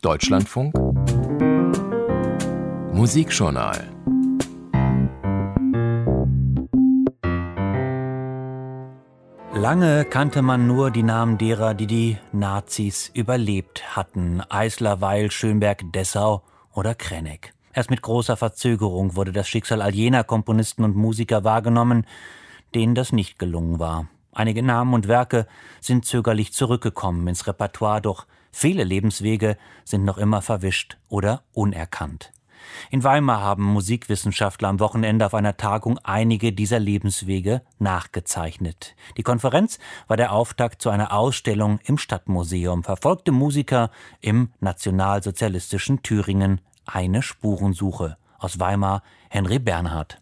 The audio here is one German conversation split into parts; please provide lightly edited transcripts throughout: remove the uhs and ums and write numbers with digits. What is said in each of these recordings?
Deutschlandfunk Musikjournal. Lange kannte man nur die Namen derer, die die Nazis überlebt hatten. Eisler, Weil, Schönberg, Dessau oder Krennek. Erst mit großer Verzögerung wurde das Schicksal all jener Komponisten und Musiker wahrgenommen, denen das nicht gelungen war. Einige Namen und Werke sind zögerlich zurückgekommen ins Repertoire, doch viele Lebenswege sind noch immer verwischt oder unerkannt. In Weimar haben Musikwissenschaftler am Wochenende auf einer Tagung einige dieser Lebenswege nachgezeichnet. Die Konferenz war der Auftakt zu einer Ausstellung im Stadtmuseum. Verfolgte Musiker im nationalsozialistischen Thüringen. Eine Spurensuche. Aus Weimar, Henry Bernhard.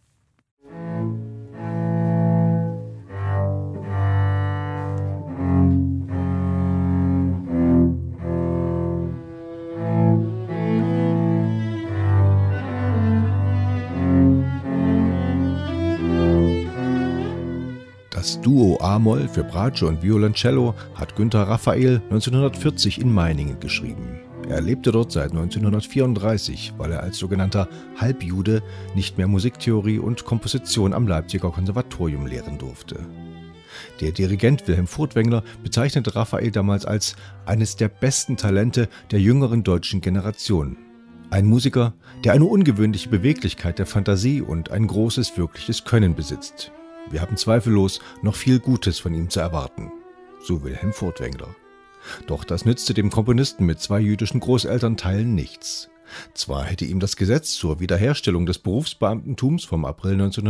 Das Duo A-Moll für Bratsche und Violoncello hat Günter Raphael 1940 in Meiningen geschrieben. Er lebte dort seit 1934, weil er als sogenannter Halbjude nicht mehr Musiktheorie und Komposition am Leipziger Konservatorium lehren durfte. Der Dirigent Wilhelm Furtwängler bezeichnete Raphael damals als eines der besten Talente der jüngeren deutschen Generation. Ein Musiker, der eine ungewöhnliche Beweglichkeit der Fantasie und ein großes wirkliches Können besitzt. Wir haben zweifellos noch viel Gutes von ihm zu erwarten. So Wilhelm Furtwängler. Doch das nützte dem Komponisten mit 2 jüdischen Großelternteilen nichts. Zwar hätte ihm das Gesetz zur Wiederherstellung des Berufsbeamtentums vom April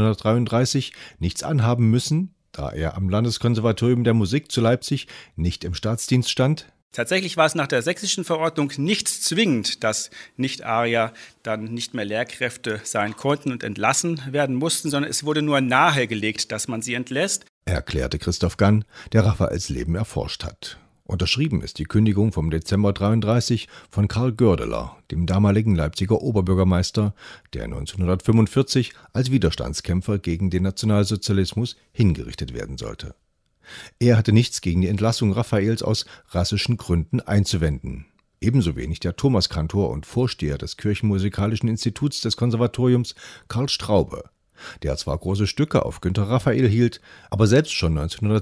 1933 nichts anhaben müssen, da er am Landeskonservatorium der Musik zu Leipzig nicht im Staatsdienst stand. Tatsächlich war es nach der sächsischen Verordnung nicht zwingend, dass Nicht-Arier dann nicht mehr Lehrkräfte sein konnten und entlassen werden mussten, sondern es wurde nur nahegelegt, dass man sie entlässt, erklärte Christoph Gann, der Raphaels Leben erforscht hat. Unterschrieben ist die Kündigung vom Dezember 1933 von Karl Gördeler, dem damaligen Leipziger Oberbürgermeister, der 1945 als Widerstandskämpfer gegen den Nationalsozialismus hingerichtet werden sollte. Er hatte nichts gegen die Entlassung Raphaels aus rassischen Gründen einzuwenden. Ebenso wenig der Thomaskantor und Vorsteher des Kirchenmusikalischen Instituts des Konservatoriums Karl Straube, der zwar große Stücke auf Günter Raphael hielt, aber selbst schon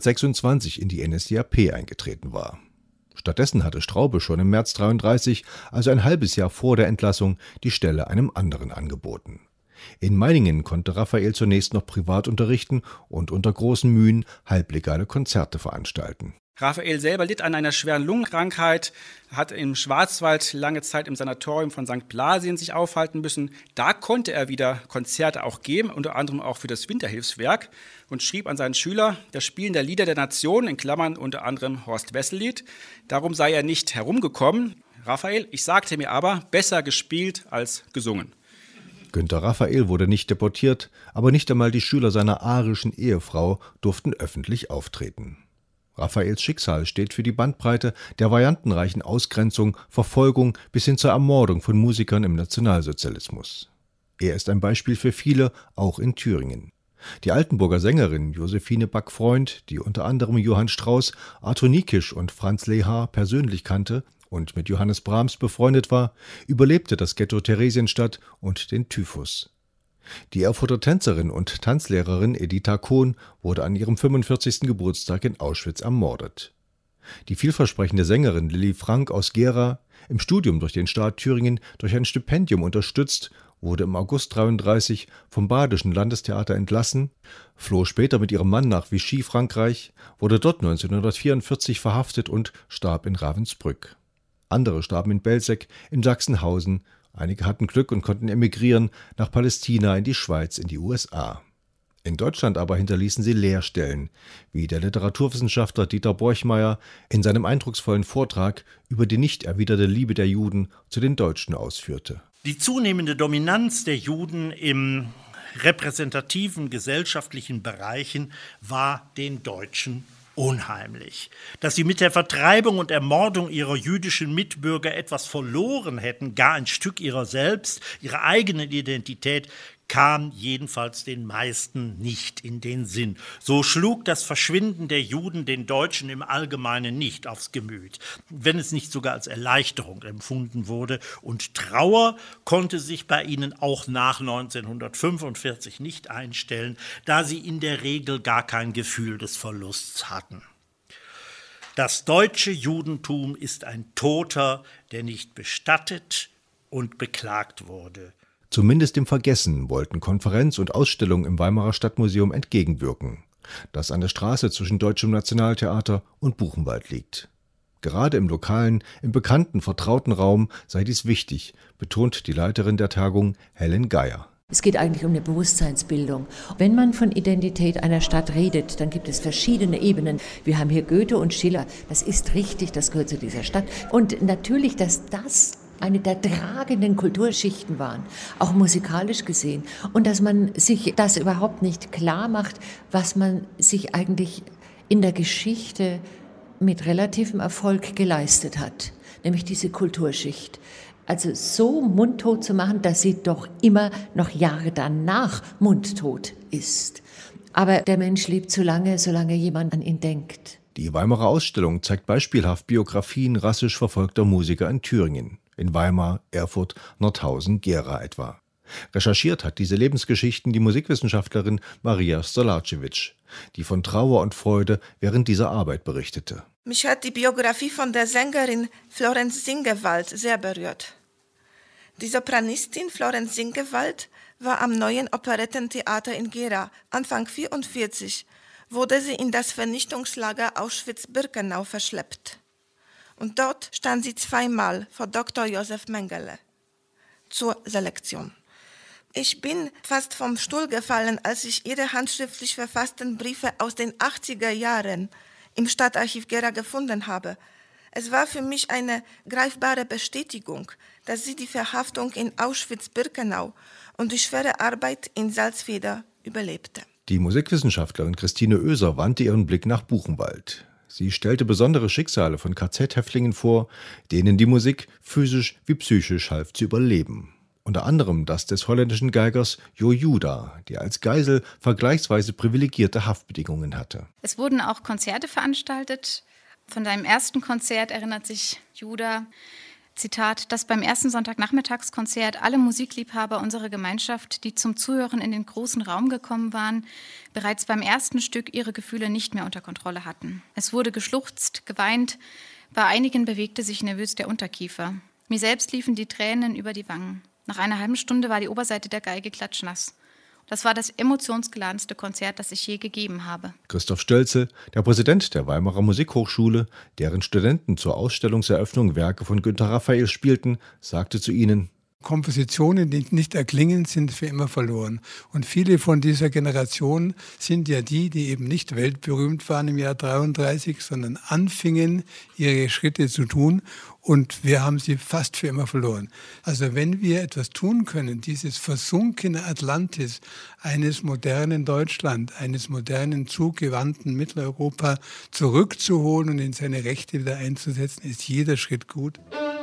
1926 in die NSDAP eingetreten war. Stattdessen hatte Straube schon im März 1933, also ein halbes Jahr vor der Entlassung, die Stelle einem anderen angeboten. In Meiningen konnte Raphael zunächst noch privat unterrichten und unter großen Mühen halblegale Konzerte veranstalten. Raphael selber litt an einer schweren Lungenkrankheit, hat im Schwarzwald lange Zeit im Sanatorium von St. Blasien sich aufhalten müssen. Da konnte er wieder Konzerte auch geben, unter anderem auch für das Winterhilfswerk, und schrieb an seinen Schüler das Spielen der Lieder der Nation, in Klammern unter anderem Horst Wessel-Lied. Darum sei er nicht herumgekommen. Raphael, ich sagte mir aber, besser gespielt als gesungen. Günter Raphael wurde nicht deportiert, aber nicht einmal die Schüler seiner arischen Ehefrau durften öffentlich auftreten. Raphaels Schicksal steht für die Bandbreite der variantenreichen Ausgrenzung, Verfolgung bis hin zur Ermordung von Musikern im Nationalsozialismus. Er ist ein Beispiel für viele, auch in Thüringen. Die Altenburger Sängerin Josephine Back-Freund, die unter anderem Johann Strauss, Arthur Nikisch und Franz Lehár persönlich kannte und mit Johannes Brahms befreundet war, überlebte das Ghetto Theresienstadt und den Typhus. Die Erfurter Tänzerin und Tanzlehrerin Editha Kohn wurde an ihrem 45. Geburtstag in Auschwitz ermordet. Die vielversprechende Sängerin Lilly Frank aus Gera, im Studium durch den Staat Thüringen durch ein Stipendium unterstützt, wurde im August 1933 vom Badischen Landestheater entlassen, floh später mit ihrem Mann nach Vichy, Frankreich, wurde dort 1944 verhaftet und starb in Ravensbrück. Andere starben in Belzec, in Sachsenhausen. Einige hatten Glück und konnten emigrieren nach Palästina, in die Schweiz, in die USA. In Deutschland aber hinterließen sie Leerstellen, wie der Literaturwissenschaftler Dieter Borchmeier in seinem eindrucksvollen Vortrag über die nicht erwiderte Liebe der Juden zu den Deutschen ausführte. Die zunehmende Dominanz der Juden im repräsentativen gesellschaftlichen Bereichen war den Deutschen unheimlich. Dass sie mit der Vertreibung und Ermordung ihrer jüdischen Mitbürger etwas verloren hätten, gar ein Stück ihrer selbst, ihrer eigenen Identität, kam jedenfalls den meisten nicht in den Sinn. So schlug das Verschwinden der Juden den Deutschen im Allgemeinen nicht aufs Gemüt, wenn es nicht sogar als Erleichterung empfunden wurde. Und Trauer konnte sich bei ihnen auch nach 1945 nicht einstellen, da sie in der Regel gar kein Gefühl des Verlusts hatten. Das deutsche Judentum ist ein Toter, der nicht bestattet und beklagt wurde. Zumindest dem Vergessen wollten Konferenz und Ausstellung im Weimarer Stadtmuseum entgegenwirken, das an der Straße zwischen Deutschem Nationaltheater und Buchenwald liegt. Gerade im lokalen, im bekannten, vertrauten Raum sei dies wichtig, betont die Leiterin der Tagung Helen Geier. Es geht eigentlich um eine Bewusstseinsbildung. Wenn man von Identität einer Stadt redet, dann gibt es verschiedene Ebenen. Wir haben hier Goethe und Schiller. Das ist richtig, das gehört zu dieser Stadt. Und natürlich, dass das eine der tragenden Kulturschichten waren, auch musikalisch gesehen. Und dass man sich das überhaupt nicht klar macht, was man sich eigentlich in der Geschichte mit relativem Erfolg geleistet hat, nämlich diese Kulturschicht. Also so mundtot zu machen, dass sie doch immer noch Jahre danach mundtot ist. Aber der Mensch lebt so lange, solange jemand an ihn denkt. Die Weimarer Ausstellung zeigt beispielhaft Biografien rassisch verfolgter Musiker in Thüringen, in Weimar, Erfurt, Nordhausen, Gera etwa. Recherchiert hat diese Lebensgeschichten die Musikwissenschaftlerin Maria Stolarczyk, die von Trauer und Freude während dieser Arbeit berichtete. Mich hat die Biografie von der Sängerin Florenz Singewald sehr berührt. Die Sopranistin Florenz Singewald war am Neuen Operettentheater in Gera. Anfang 1944 wurde sie in das Vernichtungslager Auschwitz-Birkenau verschleppt. Und dort stand sie zweimal vor Dr. Josef Mengele zur Selektion. Ich bin fast vom Stuhl gefallen, als ich ihre handschriftlich verfassten Briefe aus den 80er Jahren im Stadtarchiv Gera gefunden habe. Es war für mich eine greifbare Bestätigung, dass sie die Verhaftung in Auschwitz-Birkenau und die schwere Arbeit in Salzwedel überlebte. Die Musikwissenschaftlerin Christine Oeser wandte ihren Blick nach Buchenwald. Sie stellte besondere Schicksale von KZ-Häftlingen vor, denen die Musik physisch wie psychisch half zu überleben. Unter anderem das des holländischen Geigers Jo Juda, der als Geisel vergleichsweise privilegierte Haftbedingungen hatte. Es wurden auch Konzerte veranstaltet. Von seinem ersten Konzert erinnert sich Juda, Zitat, dass beim ersten Sonntagnachmittagskonzert alle Musikliebhaber unserer Gemeinschaft, die zum Zuhören in den großen Raum gekommen waren, bereits beim ersten Stück ihre Gefühle nicht mehr unter Kontrolle hatten. Es wurde geschluchzt, geweint, bei einigen bewegte sich nervös der Unterkiefer. Mir selbst liefen die Tränen über die Wangen. Nach einer halben Stunde war die Oberseite der Geige klatschnass. Das war das emotionsgeladenste Konzert, das ich je gegeben habe. Christoph Stölzel, der Präsident der Weimarer Musikhochschule, deren Studenten zur Ausstellungseröffnung Werke von Günter Raphael spielten, sagte zu ihnen: Kompositionen, die nicht erklingen, sind für immer verloren. Und viele von dieser Generation sind ja die eben nicht weltberühmt waren im Jahr 1933, sondern anfingen, ihre Schritte zu tun. Und wir haben sie fast für immer verloren. Also wenn wir etwas tun können, dieses versunkene Atlantis eines modernen Deutschland, eines modernen, zugewandten Mitteleuropa zurückzuholen und in seine Rechte wieder einzusetzen, ist jeder Schritt gut.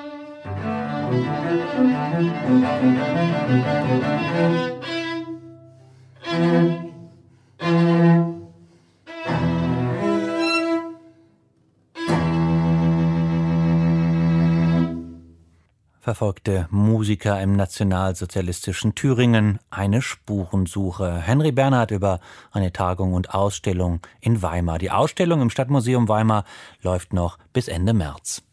Verfolgte Musiker im nationalsozialistischen Thüringen, eine Spurensuche. Henry Bernhard über eine Tagung und Ausstellung in Weimar. Die Ausstellung im Stadtmuseum Weimar läuft noch bis Ende März.